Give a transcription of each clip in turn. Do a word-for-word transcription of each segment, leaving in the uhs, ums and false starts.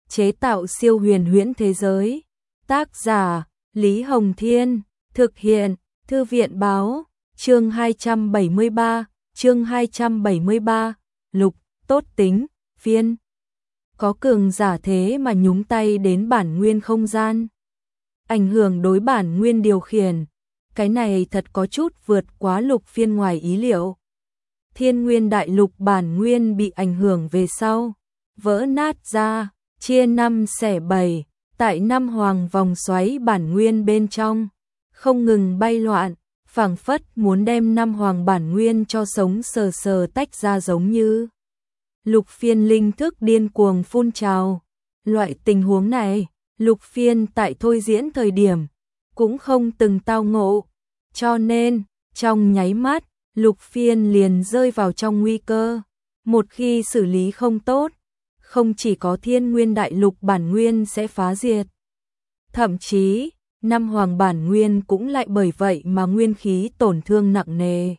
chế tạo siêu huyền huyễn thế giới. Tác giả Lý Hồng Thiên, thực hiện Thư viện Báo, chương hai trăm bảy mươi ba, chương hai trăm bảy mươi ba, Lục, tốt tính, phiên. Có cường giả thế mà nhúng tay đến bản nguyên không gian. Ảnh hưởng đối bản nguyên điều khiển. Cái này thật có chút vượt quá Lục Phiên ngoài ý liệu. Thiên Nguyên Đại Lục bản nguyên bị ảnh hưởng về sau, vỡ nát ra, chia năm xẻ bảy, tại năm hoàng vòng xoáy bản nguyên bên trong, không ngừng bay loạn, phảng phất muốn đem năm hoàng bản nguyên cho sống sờ sờ tách ra giống như. Lục Phiên linh thức điên cuồng phun trào. Loại tình huống này, Lục Phiên tại thôi diễn thời điểm, cũng không từng tao ngộ. Cho nên, trong nháy mắt, Lục Phiên liền rơi vào trong nguy cơ. Một khi xử lý không tốt, không chỉ có Thiên Nguyên Đại Lục bản nguyên sẽ phá diệt. Thậm chí, năm hoàng bản nguyên cũng lại bởi vậy mà nguyên khí tổn thương nặng nề.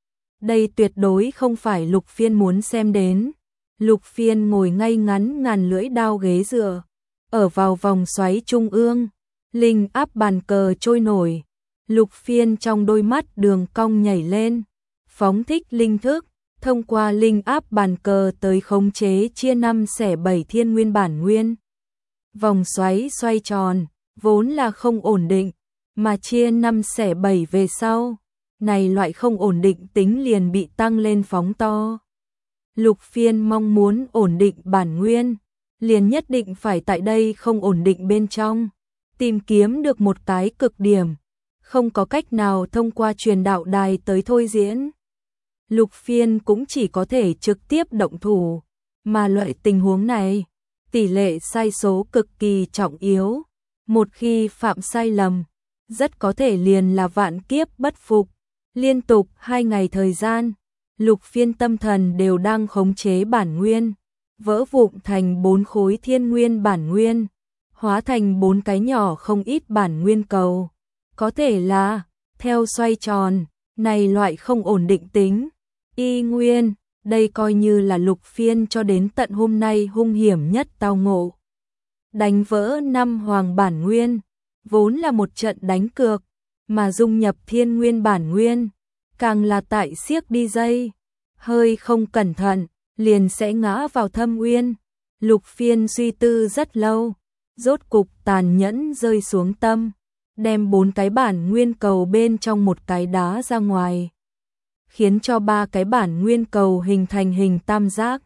Đây tuyệt đối không phải Lục Phiên muốn xem đến. Lục Phiên ngồi ngay ngắn ngàn lưỡi đao ghế dựa, ở vào vòng xoáy trung ương, linh áp bàn cờ trôi nổi. Lục Phiên trong đôi mắt đường cong nhảy lên, phóng thích linh thức, thông qua linh áp bàn cờ tới khống chế chia năm xẻ bảy thiên nguyên bản nguyên. Vòng xoáy xoay tròn, vốn là không ổn định, mà chia năm xẻ bảy về sau, này loại không ổn định tính liền bị tăng lên phóng to. Lục Phiên mong muốn ổn định bản nguyên, liền nhất định phải tại đây không ổn định bên trong, tìm kiếm được một cái cực điểm, không có cách nào thông qua truyền đạo đài tới thôi diễn. Lục Phiên cũng chỉ có thể trực tiếp động thủ, mà loại tình huống này, tỷ lệ sai số cực kỳ trọng yếu, một khi phạm sai lầm, rất có thể liền là vạn kiếp bất phục. Liên tục hai ngày thời gian, Lục Phiên tâm thần đều đang khống chế bản nguyên, vỡ vụn thành bốn khối thiên nguyên bản nguyên, hóa thành bốn cái nhỏ không ít bản nguyên cầu. Có thể là, theo xoay tròn, này loại không ổn định tính, y nguyên, đây coi như là Lục Phiên cho đến tận hôm nay hung hiểm nhất tao ngộ. Đánh vỡ năm hoàng bản nguyên, vốn là một trận đánh cược, mà dung nhập thiên nguyên bản nguyên, càng là tại siếc đi dây, hơi không cẩn thận, liền sẽ ngã vào thâm uyên. Lục Phiên suy tư rất lâu, rốt cục tàn nhẫn rơi xuống tâm, đem bốn cái bản nguyên cầu bên trong một cái đá ra ngoài, khiến cho ba cái bản nguyên cầu hình thành hình tam giác,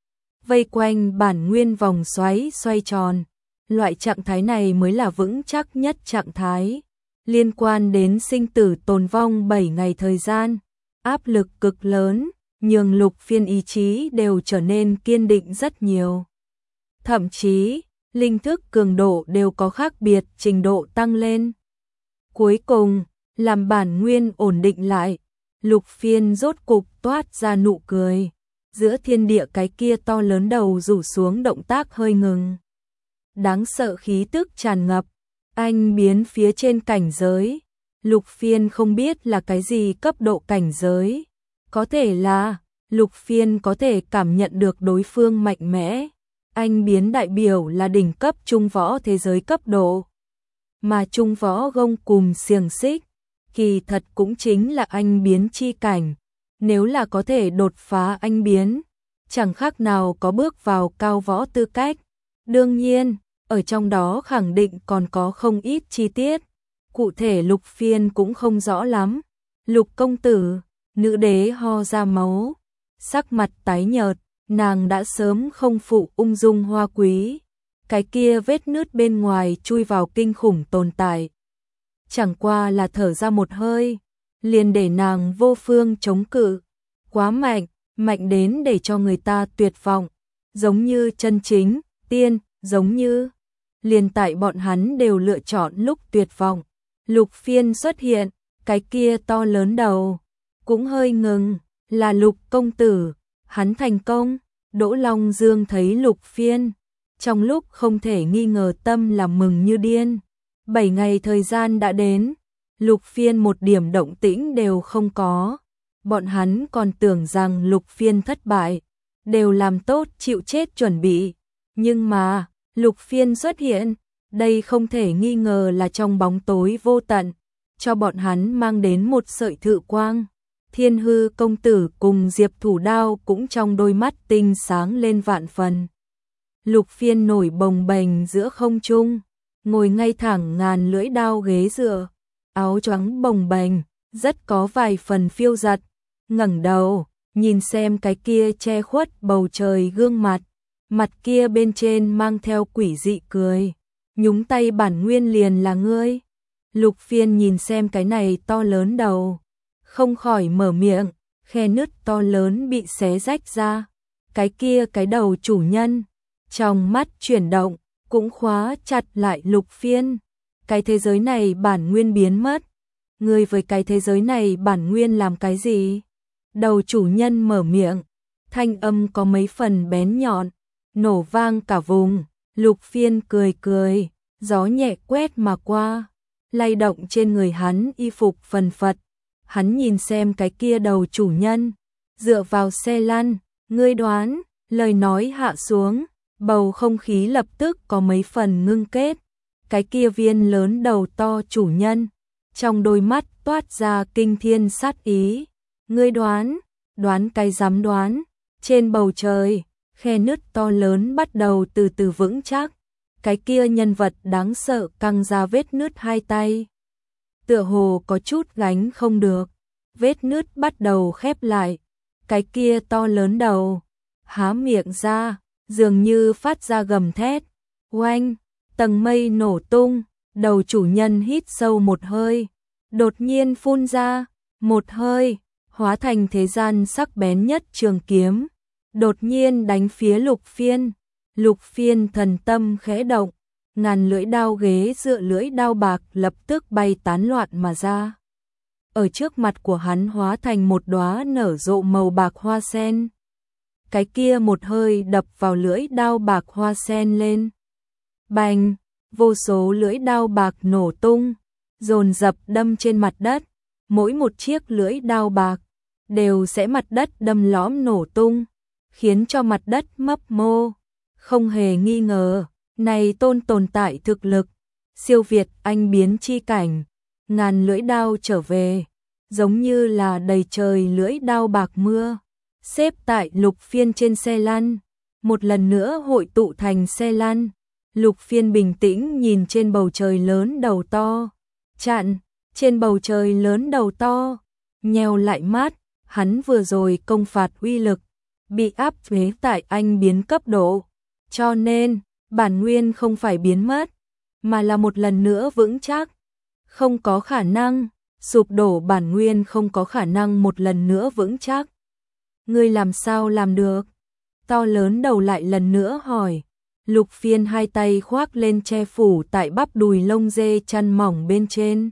vây quanh bản nguyên vòng xoáy xoay tròn. Loại trạng thái này mới là vững chắc nhất trạng thái. Liên quan đến sinh tử tồn vong bảy ngày thời gian, áp lực cực lớn, nhường Lục Phiên ý chí đều trở nên kiên định rất nhiều. Thậm chí, linh thức cường độ đều có khác biệt trình độ tăng lên. Cuối cùng, làm bản nguyên ổn định lại, Lục Phiên rốt cục toát ra nụ cười. Giữa thiên địa cái kia to lớn đầu rủ xuống, động tác hơi ngừng. Đáng sợ khí tức tràn ngập, anh biến phía trên cảnh giới. Lục Phiên không biết là cái gì cấp độ cảnh giới. Có thể là, Lục Phiên có thể cảm nhận được đối phương mạnh mẽ. Anh biến đại biểu là đỉnh cấp trung võ thế giới cấp độ. Mà trung võ gông cùm xiềng xích, kỳ thật cũng chính là anh biến chi cảnh. Nếu là có thể đột phá anh biến, chẳng khác nào có bước vào cao võ tư cách. Đương nhiên, ở trong đó khẳng định còn có không ít chi tiết. Cụ thể Lục Phiên cũng không rõ lắm. Lục công tử, nữ đế ho ra máu, sắc mặt tái nhợt, nàng đã sớm không phụ ung dung hoa quý. Cái kia vết nứt bên ngoài chui vào kinh khủng tồn tại. Chẳng qua là thở ra một hơi, liền để nàng vô phương chống cự. Quá mạnh, mạnh đến để cho người ta tuyệt vọng. Giống như chân chính, tiên, giống như liền tại bọn hắn đều lựa chọn lúc tuyệt vọng. Lục Phiên xuất hiện, cái kia to lớn đầu cũng hơi ngừng, là Lục công tử, hắn thành công. Đỗ Long Dương thấy Lục Phiên, trong lúc không thể nghi ngờ tâm là mừng như điên. Bảy ngày thời gian đã đến, Lục Phiên một điểm động tĩnh đều không có. Bọn hắn còn tưởng rằng Lục Phiên thất bại, đều làm tốt chịu chết chuẩn bị. Nhưng mà, Lục Phiên xuất hiện, đây không thể nghi ngờ là trong bóng tối vô tận, cho bọn hắn mang đến một sợi thự quang. Thiên Hư công tử cùng Diệp Thủ Đao cũng trong đôi mắt tinh sáng lên vạn phần. Lục Phiên nổi bồng bềnh giữa không trung, ngồi ngay thẳng ngàn lưỡi đao ghế dựa, áo choàng bồng bềnh, rất có vài phần phiêu giật, ngẩng đầu, nhìn xem cái kia che khuất bầu trời gương mặt, mặt kia bên trên mang theo quỷ dị cười, nhúng tay bản nguyên liền là ngươi. Lục Phiên nhìn xem cái này to lớn đầu, không khỏi mở miệng, khe nứt to lớn bị xé rách ra, cái kia cái đầu chủ nhân, trong mắt chuyển động, cũng khóa chặt lại Lục Phiên. Cái thế giới này bản nguyên biến mất, ngươi với cái thế giới này bản nguyên làm cái gì? Đầu chủ nhân mở miệng, thanh âm có mấy phần bén nhọn, nổ vang cả vùng. Lục Phiên cười cười, gió nhẹ quét mà qua, lay động trên người hắn y phục phần phật. Hắn nhìn xem cái kia đầu chủ nhân, dựa vào xe lăn, ngươi đoán, lời nói hạ xuống, bầu không khí lập tức có mấy phần ngưng kết. Cái kia viên lớn đầu to chủ nhân, trong đôi mắt toát ra kinh thiên sát ý. Ngươi đoán, đoán cái dám đoán, trên bầu trời, khe nứt to lớn bắt đầu từ từ vững chắc. Cái kia nhân vật đáng sợ căng ra vết nứt hai tay, tựa hồ có chút gánh không được, vết nứt bắt đầu khép lại. Cái kia to lớn đầu, há miệng ra, dường như phát ra gầm thét, oanh, tầng mây nổ tung, đầu chủ nhân hít sâu một hơi, đột nhiên phun ra, một hơi, hóa thành thế gian sắc bén nhất trường kiếm, đột nhiên đánh phía Lục Phiên. Lục Phiên thần tâm khẽ động, ngàn lưỡi đao ghế dựa lưỡi đao bạc lập tức bay tán loạn mà ra. Ở trước mặt của hắn hóa thành một đóa nở rộ màu bạc hoa sen. Cái kia một hơi đập vào lưỡi đao bạc hoa sen lên. Bành, vô số lưỡi đao bạc nổ tung, dồn dập đâm trên mặt đất. Mỗi một chiếc lưỡi đao bạc đều sẽ mặt đất đâm lõm nổ tung, khiến cho mặt đất mấp mô. Không hề nghi ngờ, này tôn tồn tại thực lực, siêu việt anh biến chi cảnh, ngàn lưỡi đao trở về, giống như là đầy trời lưỡi đao bạc mưa, xếp tại Lục Phiên trên xe lăn, một lần nữa hội tụ thành xe lăn. Lục Phiên bình tĩnh nhìn trên bầu trời lớn đầu to, chặn, trên bầu trời lớn đầu to, nheo lại mắt, hắn vừa rồi công phạt uy lực, bị áp chế tại anh biến cấp độ. Cho nên, bản nguyên không phải biến mất, mà là một lần nữa vững chắc. Không có khả năng, sụp đổ bản nguyên không có khả năng một lần nữa vững chắc. Ngươi làm sao làm được? To lớn đầu lại lần nữa hỏi. Lục Phiên hai tay khoác lên che phủ tại bắp đùi lông dê chăn mỏng bên trên.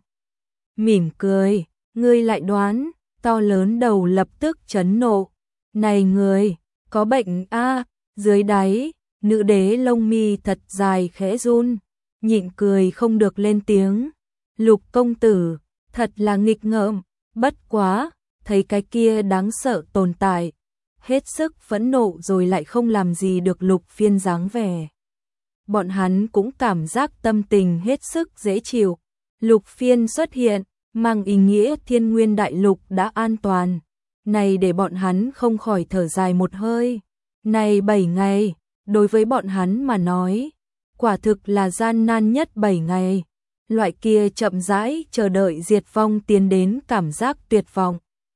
Mỉm cười, ngươi lại đoán, to lớn đầu lập tức chấn nộ. Này người, có bệnh a? Dưới đáy, nữ đế lông mi thật dài khẽ run, nhịn cười không được lên tiếng. Lục công tử, thật là nghịch ngợm, bất quá, thấy cái kia đáng sợ tồn tại, hết sức phẫn nộ rồi lại không làm gì được Lục Phiên dáng vẻ. Bọn hắn cũng cảm giác tâm tình hết sức dễ chịu. Lục Phiên xuất hiện, mang ý nghĩa Thiên Nguyên Đại Lục đã an toàn. Này để bọn hắn không khỏi thở dài một hơi. Này bảy ngày, đối với bọn hắn mà nói, quả thực là gian nan nhất bảy ngày. Loại kia chậm rãi chờ đợi diệt vong tiến đến cảm giác tuyệt vọng.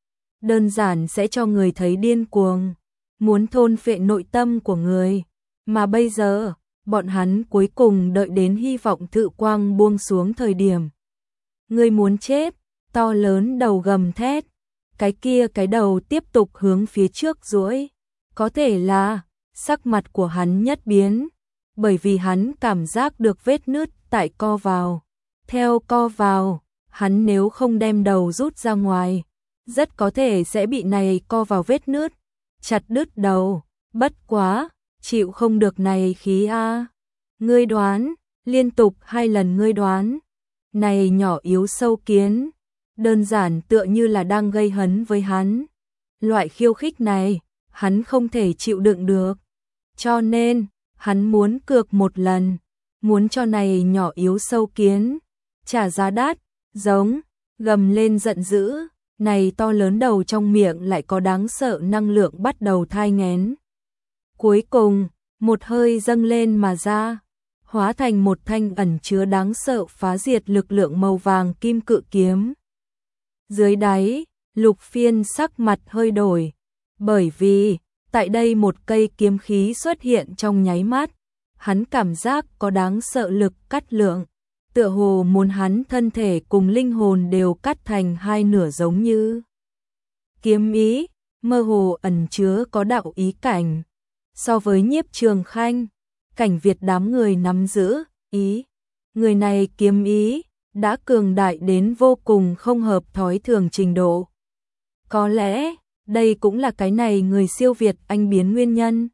Đơn giản sẽ cho người thấy điên cuồng, muốn thôn phệ nội tâm của người. Mà bây giờ, bọn hắn cuối cùng đợi đến hy vọng thự quang buông xuống thời điểm. Người muốn chết, to lớn đầu gầm thét, cái kia cái đầu tiếp tục hướng phía trước duỗi. Có thể là, sắc mặt của hắn nhất biến, bởi vì hắn cảm giác được vết nứt tại co vào. Theo co vào, hắn nếu không đem đầu rút ra ngoài, rất có thể sẽ bị này co vào vết nứt, chặt đứt đầu. Bất quá, chịu không được này khí a. Ngươi đoán, liên tục hai lần ngươi đoán. Này nhỏ yếu sâu kiến, đơn giản tựa như là đang gây hấn với hắn. Loại khiêu khích này, hắn không thể chịu đựng được. Cho nên, Hắn muốn cược một lần, muốn cho này nhỏ yếu sâu kiến trả giá đắt, giống, gầm lên giận dữ, này to lớn đầu trong miệng lại có đáng sợ năng lượng bắt đầu thai nghén. Cuối cùng, một hơi dâng lên mà ra, hóa thành một thanh ẩn chứa đáng sợ phá diệt lực lượng màu vàng kim cự kiếm. Dưới đáy, Lục Phiên sắc mặt hơi đổi, bởi vì, tại đây một cây kiếm khí xuất hiện trong nháy mắt, hắn cảm giác có đáng sợ lực cắt lượng, tựa hồ muốn hắn thân thể cùng linh hồn đều cắt thành hai nửa giống như. Kiếm ý, mơ hồ ẩn chứa có đạo ý cảnh, so với Nhiếp Trường Khanh, Cảnh Việt đám người nắm giữ, ý, người này kiếm ý, đã cường đại đến vô cùng không hợp thói thường trình độ. Có lẽ, đây cũng là cái này người siêu việt anh biến nguyên nhân.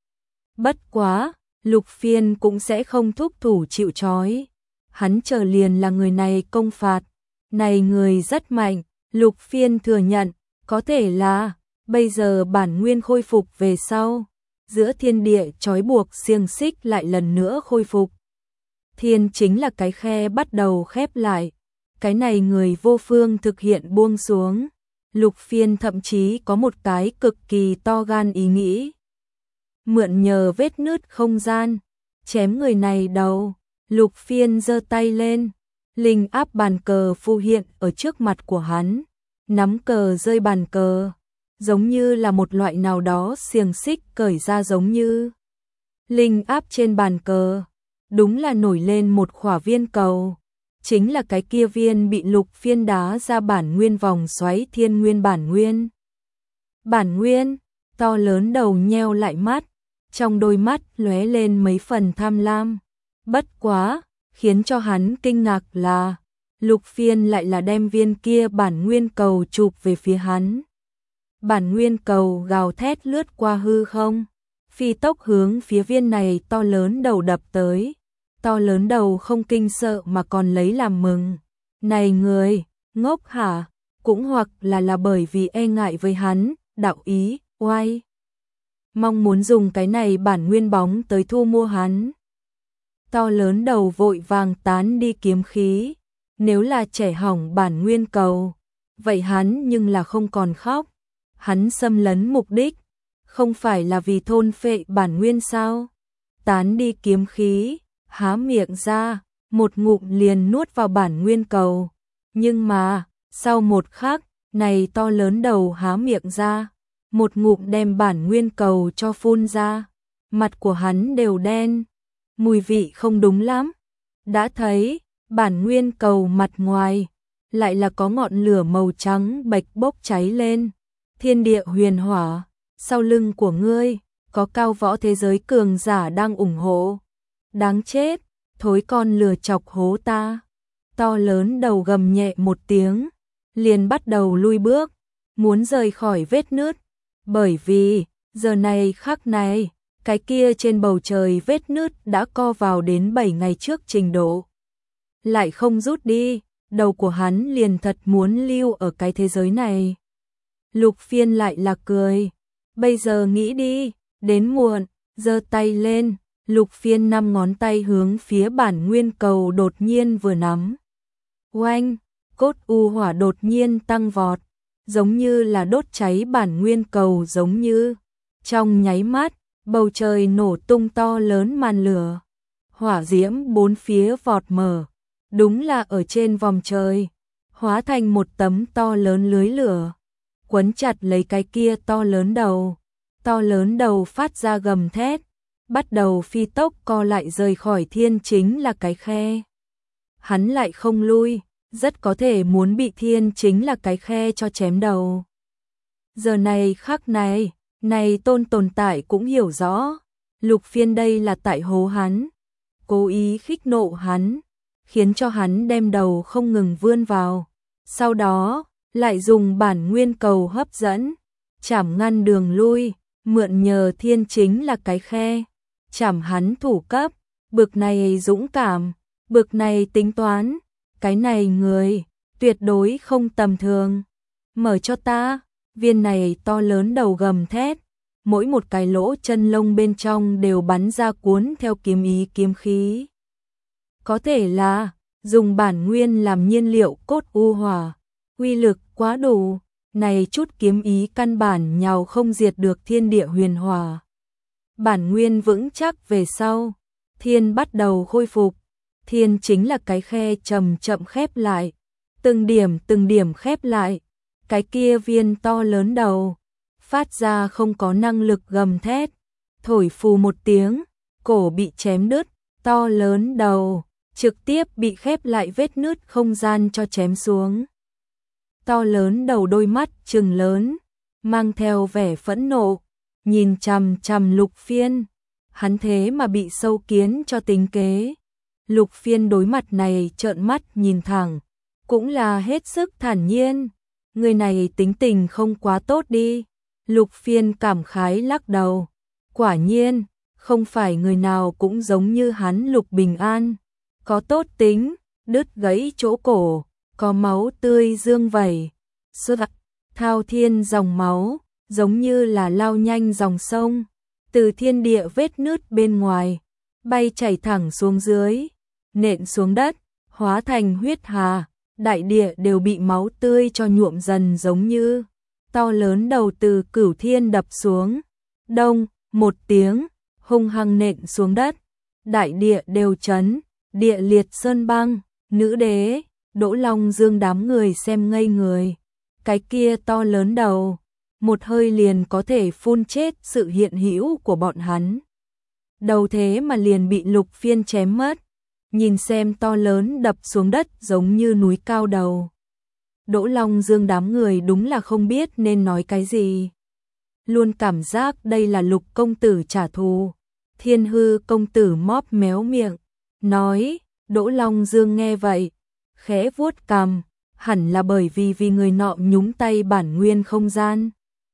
Bất quá, Lục Phiên cũng sẽ không thúc thủ chịu trói. Hắn chờ liền là người này công phạt. Này người rất mạnh, Lục Phiên thừa nhận, có thể là, bây giờ bản nguyên khôi phục về sau. Giữa thiên địa trói buộc xiềng xích lại lần nữa khôi phục. Thiên chính là cái khe bắt đầu khép lại. Cái này người vô phương thực hiện buông xuống. Lục Phiên thậm chí có một cái cực kỳ to gan ý nghĩ. Mượn nhờ vết nứt không gian, chém người này đầu. Lục Phiên giơ tay lên, linh áp bàn cờ phù hiện ở trước mặt của hắn, nắm cờ rơi bàn cờ, giống như là một loại nào đó xiềng xích cởi ra giống như. Linh áp trên bàn cờ, đúng là nổi lên một khỏa viên cầu, chính là cái kia viên bị Lục Phiên đá ra bản nguyên vòng xoáy thiên nguyên bản nguyên. Bản nguyên, to lớn đầu nheo lại mắt, trong đôi mắt lóe lên mấy phần tham lam. Bất quá, khiến cho hắn kinh ngạc là, Lục Phiên lại là đem viên kia bản nguyên cầu chụp về phía hắn. Bản nguyên cầu gào thét lướt qua hư không, phi tốc hướng phía viên này to lớn đầu đập tới. To lớn đầu không kinh sợ mà còn lấy làm mừng. Này người, ngốc hả? Cũng hoặc là là bởi vì e ngại với hắn, đạo ý, oai. Mong muốn dùng cái này bản nguyên bóng tới thu mua hắn. To lớn đầu vội vàng tán đi kiếm khí. Nếu là trẻ hỏng bản nguyên cầu, vậy hắn nhưng là không còn khóc. Hắn xâm lấn mục đích, không phải là vì thôn phệ bản nguyên sao? Tán đi kiếm khí, há miệng ra, một ngụm liền nuốt vào bản nguyên cầu. Nhưng mà, sau một khắc, này to lớn đầu há miệng ra, một ngụm đem bản nguyên cầu cho phun ra. Mặt của hắn đều đen, mùi vị không đúng lắm. Đã thấy, bản nguyên cầu mặt ngoài, lại là có ngọn lửa màu trắng bạch bốc cháy lên. Thiên địa huyền hỏa, sau lưng của ngươi, có cao võ thế giới cường giả đang ủng hộ. Đáng chết, thối con lừa chọc hố ta. To lớn đầu gầm nhẹ một tiếng, liền bắt đầu lui bước, muốn rời khỏi vết nứt. Bởi vì, giờ này khắc này, cái kia trên bầu trời vết nứt đã co vào đến bảy ngày trước trình độ. Lại không rút đi, đầu của hắn liền thật muốn lưu ở cái thế giới này. Lục Phiên lại là cười, bây giờ nghĩ đi, đến muộn, giơ tay lên. Lục Phiên năm ngón tay hướng phía bản nguyên cầu đột nhiên vừa nắm. Oanh, cốt u hỏa đột nhiên tăng vọt, giống như là đốt cháy bản nguyên cầu giống như. Trong nháy mắt, bầu trời nổ tung to lớn màn lửa. Hỏa diễm bốn phía vọt mở, đúng là ở trên vòng trời, hóa thành một tấm to lớn lưới lửa, quấn chặt lấy cái kia to lớn đầu. To lớn đầu phát ra gầm thét, bắt đầu phi tốc co lại rời khỏi thiên chính là cái khe. Hắn lại không lui, rất có thể muốn bị thiên chính là cái khe cho chém đầu. Giờ này khắc này, này tôn tồn tại cũng hiểu rõ, Lục Phiên đây là tại hố hắn, cố ý khích nộ hắn, khiến cho hắn đem đầu không ngừng vươn vào. Sau đó, lại dùng bản nguyên cầu hấp dẫn, chảm ngăn đường lui, mượn nhờ thiên chính là cái khe. Chảm hắn thủ cấp, bực này dũng cảm, bực này tính toán, cái này người, tuyệt đối không tầm thường. Mở cho ta, viên này to lớn đầu gầm thét, mỗi một cái lỗ chân lông bên trong đều bắn ra cuốn theo kiếm ý kiếm khí. Có thể là dùng bản nguyên làm nhiên liệu cốt u hỏa, uy lực quá đủ, này chút kiếm ý căn bản nhào không diệt được thiên địa huyền hỏa. Bản nguyên vững chắc về sau, thiên bắt đầu khôi phục, thiên chính là cái khe chậm chậm khép lại, từng điểm từng điểm khép lại, cái kia viên to lớn đầu, phát ra không có năng lực gầm thét, thổi phù một tiếng, cổ bị chém đứt, to lớn đầu, trực tiếp bị khép lại vết nứt không gian cho chém xuống. To lớn đầu đôi mắt trừng lớn, mang theo vẻ phẫn nộ, nhìn chằm chằm Lục Phiên, hắn thế mà bị sâu kiến cho tính kế. Lục Phiên đối mặt này trợn mắt nhìn thẳng, cũng là hết sức thản nhiên, người này tính tình không quá tốt đi. Lục Phiên cảm khái lắc đầu, quả nhiên, không phải người nào cũng giống như hắn Lục Bình An, có tốt tính, đứt gãy chỗ cổ, có máu tươi dương vẩy, sốt thao thiên dòng máu, giống như là lao nhanh dòng sông, từ thiên địa vết nứt bên ngoài, bay chảy thẳng xuống dưới, nện xuống đất, hóa thành huyết hà, đại địa đều bị máu tươi cho nhuộm dần giống như to lớn đầu từ cửu thiên đập xuống, đông, một tiếng, hung hăng nện xuống đất, đại địa đều chấn, địa liệt sơn băng, nữ đế, Đỗ Long Dương đám người xem ngây người, cái kia to lớn đầu, một hơi liền có thể phun chết sự hiện hữu của bọn hắn. Đầu thế mà liền bị Lục Phiên chém mất, nhìn xem to lớn đập xuống đất giống như núi cao đầu. Đỗ Long Dương đám người đúng là không biết nên nói cái gì. Luôn cảm giác đây là Lục công tử trả thù. Thiên Hư công tử móp méo miệng, nói, Đỗ Long Dương nghe vậy, khẽ vuốt cằm, hẳn là bởi vì vì người nọ nhúng tay bản nguyên không gian.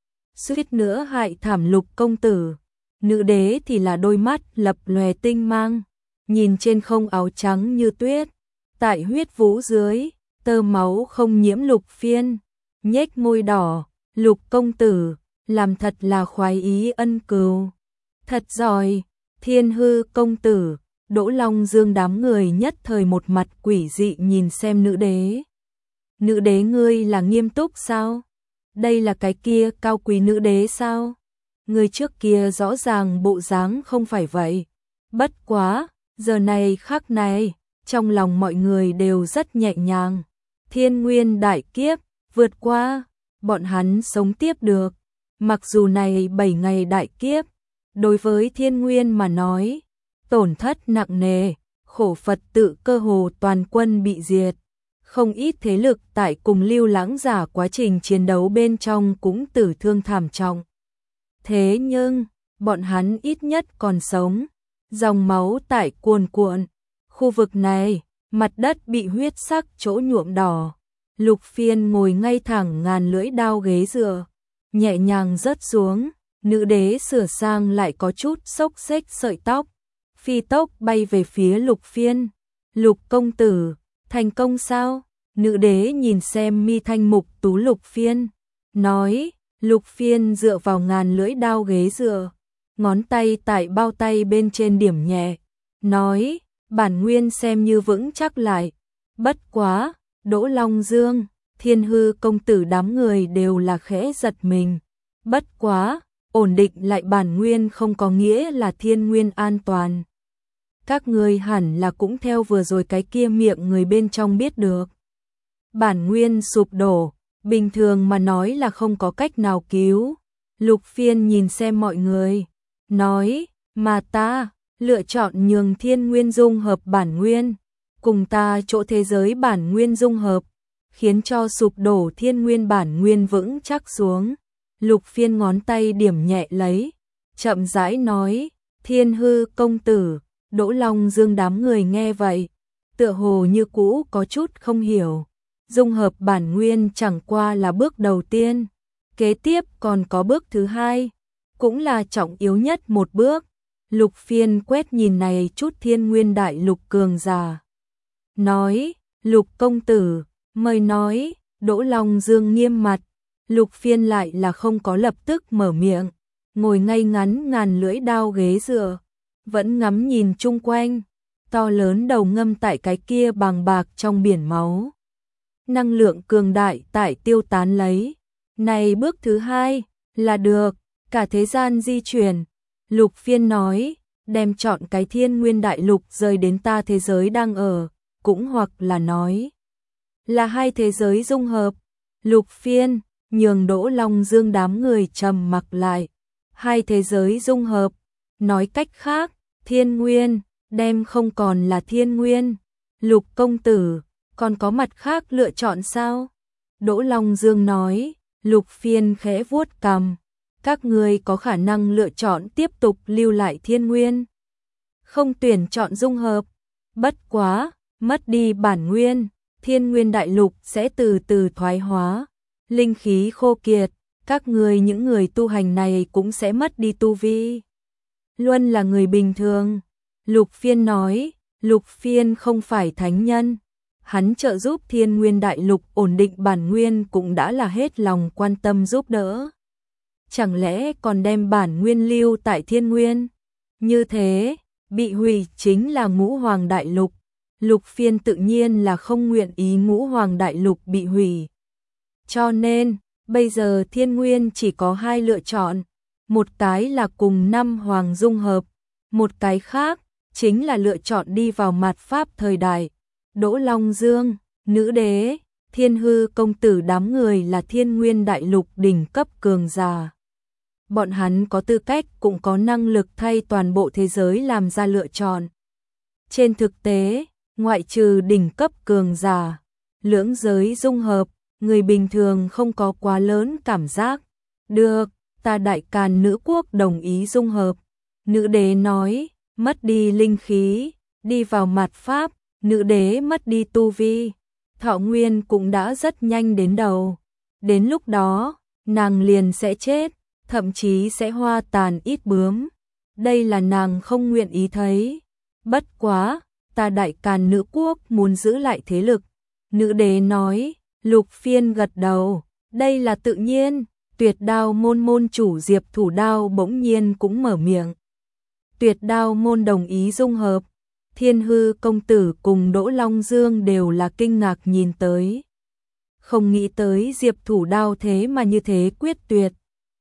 Suýt nữa hại thảm Lục công tử. Nữ đế thì là đôi mắt lập lòe tinh mang, nhìn trên không áo trắng như tuyết, tại huyết vũ dưới, tơ máu không nhiễm Lục Phiên, nhếch môi đỏ, Lục công tử, làm thật là khoái ý ân cừu. Thật giỏi, Thiên Hư công tử, Đỗ Long Dương đám người nhất thời một mặt quỷ dị nhìn xem nữ đế. Nữ đế ngươi là nghiêm túc sao? Đây là cái kia cao quý nữ đế sao? Người trước kia rõ ràng bộ dáng không phải vậy. Bất quá, giờ này khắc này, trong lòng mọi người đều rất nhẹ nhàng. Thiên nguyên đại kiếp, vượt qua, bọn hắn sống tiếp được. Mặc dù này bảy ngày đại kiếp, đối với thiên nguyên mà nói, tổn thất nặng nề, khổ Phật tự cơ hồ toàn quân bị diệt. Không ít thế lực tại cùng Lưu Lãng Giả quá trình chiến đấu bên trong cũng tử thương thảm trọng. Thế nhưng, bọn hắn ít nhất còn sống, dòng máu tại cuồn cuộn. Khu vực này, mặt đất bị huyết sắc chỗ nhuộm đỏ. Lục Phiên ngồi ngay thẳng ngàn lưỡi đao ghế dựa, nhẹ nhàng rớt xuống, nữ đế sửa sang lại có chút xốc xếch sợi tóc, phi tốc bay về phía Lục Phiên. Lục công tử, thành công sao? Nữ đế nhìn xem mi thanh mục tú Lục Phiên, nói, Lục Phiên dựa vào ngàn lưỡi đao ghế dựa, ngón tay tại bao tay bên trên điểm nhẹ, nói, bản nguyên xem như vững chắc lại. Bất quá, Đỗ Long Dương, Thiên Hư công tử đám người đều là khẽ giật mình. Bất quá, ổn định lại bản nguyên không có nghĩa là thiên nguyên an toàn. Các người hẳn là cũng theo vừa rồi cái kia miệng người bên trong biết được. Bản nguyên sụp đổ, bình thường mà nói là không có cách nào cứu. Lục Phiên nhìn xem mọi người, nói, mà ta lựa chọn nhường thiên nguyên dung hợp bản nguyên, cùng ta chỗ thế giới bản nguyên dung hợp, khiến cho sụp đổ thiên nguyên bản nguyên vững chắc xuống. Lục Phiên ngón tay điểm nhẹ lấy, chậm rãi nói, Thiên Hư công tử. Đỗ Long Dương đám người nghe vậy, tựa hồ như cũ có chút không hiểu. Dung hợp bản nguyên chẳng qua là bước đầu tiên, kế tiếp còn có bước thứ hai, cũng là trọng yếu nhất một bước. Lục Phiên quét nhìn này chút thiên nguyên đại lục cường giả, nói, Lục công tử, mời nói. Đỗ Long Dương nghiêm mặt, Lục Phiên lại là không có lập tức mở miệng, ngồi ngay ngắn ngàn lưỡi đao ghế dựa, vẫn ngắm nhìn chung quanh, to lớn đầu ngâm tại cái kia bàng bạc trong biển máu. Năng lượng cường đại tại tiêu tán lấy. Này bước thứ hai, là được, cả thế gian di chuyển. Lục Phiên nói, đem chọn cái thiên nguyên đại lục rơi đến ta thế giới đang ở, cũng hoặc là nói, là hai thế giới dung hợp. Lục Phiên, nhường Đỗ Long Dương đám người trầm mặc lại. Hai thế giới dung hợp, nói cách khác, thiên nguyên, đem không còn là thiên nguyên. Lục công tử, còn có mặt khác lựa chọn sao? Đỗ Long Dương nói. Lục Phiên khẽ vuốt cằm, các ngươi có khả năng lựa chọn tiếp tục lưu lại thiên nguyên, không tuyển chọn dung hợp. Bất quá, mất đi bản nguyên, thiên nguyên đại lục sẽ từ từ thoái hóa, linh khí khô kiệt, các ngươi những người tu hành này cũng sẽ mất đi tu vi. Luân là người bình thường. Lục Phiên nói. Lục Phiên không phải thánh nhân, hắn trợ giúp thiên nguyên đại lục ổn định bản nguyên cũng đã là hết lòng quan tâm giúp đỡ. Chẳng lẽ còn đem bản nguyên lưu tại thiên nguyên? Như thế, bị hủy chính là ngũ hoàng đại lục. Lục Phiên tự nhiên là không nguyện ý ngũ hoàng đại lục bị hủy. Cho nên, bây giờ thiên nguyên chỉ có hai lựa chọn. Một cái là cùng năm hoàng dung hợp, một cái khác chính là lựa chọn đi vào mạt pháp thời đại. Đỗ Long Dương, nữ đế, Thiên Hư công tử đám người là thiên nguyên đại lục đỉnh cấp cường giả. Bọn hắn có tư cách cũng có năng lực thay toàn bộ thế giới làm ra lựa chọn. Trên thực tế, ngoại trừ đỉnh cấp cường giả, lưỡng giới dung hợp, người bình thường không có quá lớn cảm giác. Được, ta Đại Càn nữ quốc đồng ý dung hợp. Nữ đế nói, mất đi linh khí, đi vào mạt pháp. Nữ đế mất đi tu vi, thọ nguyên cũng đã rất nhanh đến đầu. Đến lúc đó, nàng liền sẽ chết, thậm chí sẽ hoa tàn ít bướm. Đây là nàng không nguyện ý thấy. Bất quá, ta Đại Càn nữ quốc muốn giữ lại thế lực. Nữ đế nói. Lục Phiên gật đầu, đây là tự nhiên. Tuyệt Đao môn môn chủ Diệp Thủ Đao bỗng nhiên cũng mở miệng. Tuyệt Đao môn đồng ý dung hợp. Thiên Hư công tử cùng Đỗ Long Dương đều là kinh ngạc nhìn tới. Không nghĩ tới Diệp Thủ Đao thế mà như thế quyết tuyệt.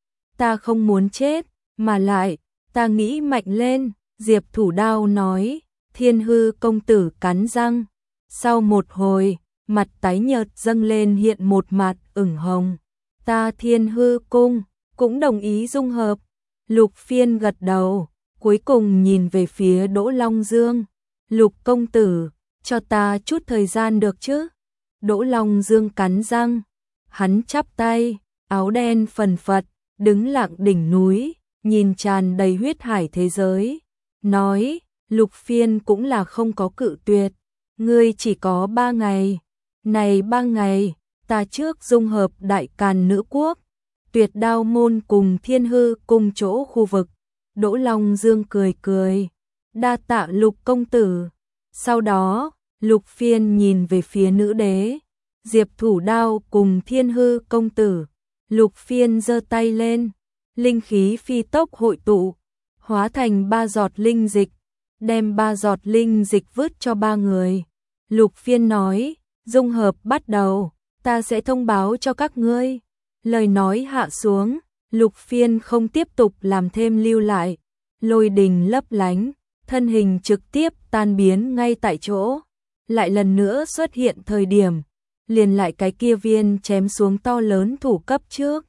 Ta không muốn chết, mà lại, ta nghĩ mạnh lên, Diệp Thủ Đao nói. Thiên Hư công tử cắn răng. Sau một hồi, mặt tái nhợt dâng lên hiện một mặt ửng hồng. Ta Thiên Hư cung, cũng đồng ý dung hợp. Lục Phiên gật đầu, cuối cùng nhìn về phía Đỗ Long Dương. Lục công tử, cho ta chút thời gian được chứ? Đỗ Long Dương cắn răng, hắn chắp tay, áo đen phần phật, đứng lặng đỉnh núi, nhìn tràn đầy huyết hải thế giới. Nói, Lục Phiên cũng là không có cự tuyệt, ngươi chỉ có ba ngày. Này ba ngày, ta trước dung hợp Đại Càn nữ quốc, Tuyệt Đao môn cùng Thiên Hư cùng chỗ khu vực. Đỗ Long Dương cười cười. Đa tạ Lục công tử. Sau đó, Lục Phiên nhìn về phía nữ đế, Diệp Thủ Đao cùng Thiên Hư công tử. Lục Phiên giơ tay lên, linh khí phi tốc hội tụ, hóa thành ba giọt linh dịch, đem ba giọt linh dịch vứt cho ba người. Lục Phiên nói, dung hợp bắt đầu, ta sẽ thông báo cho các ngươi. Lời nói hạ xuống, Lục Phiên không tiếp tục làm thêm lưu lại, lôi đình lấp lánh. Thân hình trực tiếp tan biến ngay tại chỗ, lại lần nữa xuất hiện thời điểm, liền lại cái kia viên chém xuống to lớn thủ cấp trước.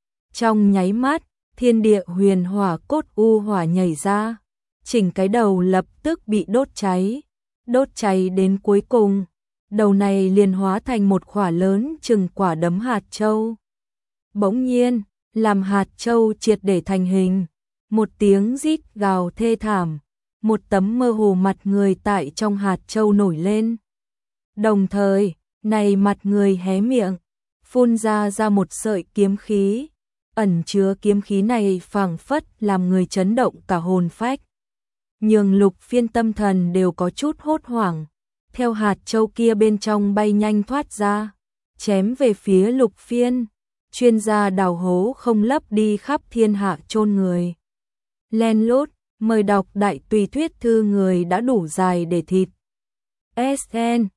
Trong nháy mắt, thiên địa huyền hỏa cốt u hỏa nhảy ra, chỉnh cái đầu lập tức bị đốt cháy, đốt cháy đến cuối cùng, đầu này liền hóa thành một quả lớn chừng quả đấm hạt châu. Bỗng nhiên, làm hạt châu triệt để thành hình, một tiếng rít gào thê thảm. Một tấm mơ hồ mặt người tại trong hạt châu nổi lên. Đồng thời, này mặt người hé miệng, phun ra ra một sợi kiếm khí, ẩn chứa kiếm khí này phảng phất làm người chấn động cả hồn phách. Nhường Lục Phiên tâm thần đều có chút hốt hoảng, theo hạt châu kia bên trong bay nhanh thoát ra, chém về phía Lục Phiên. chuyên gia đào hố không lấp đi khắp thiên hạ chôn người. Len lút, mời đọc đại tùy thuyết thư người đã đủ dài để thịt. ét en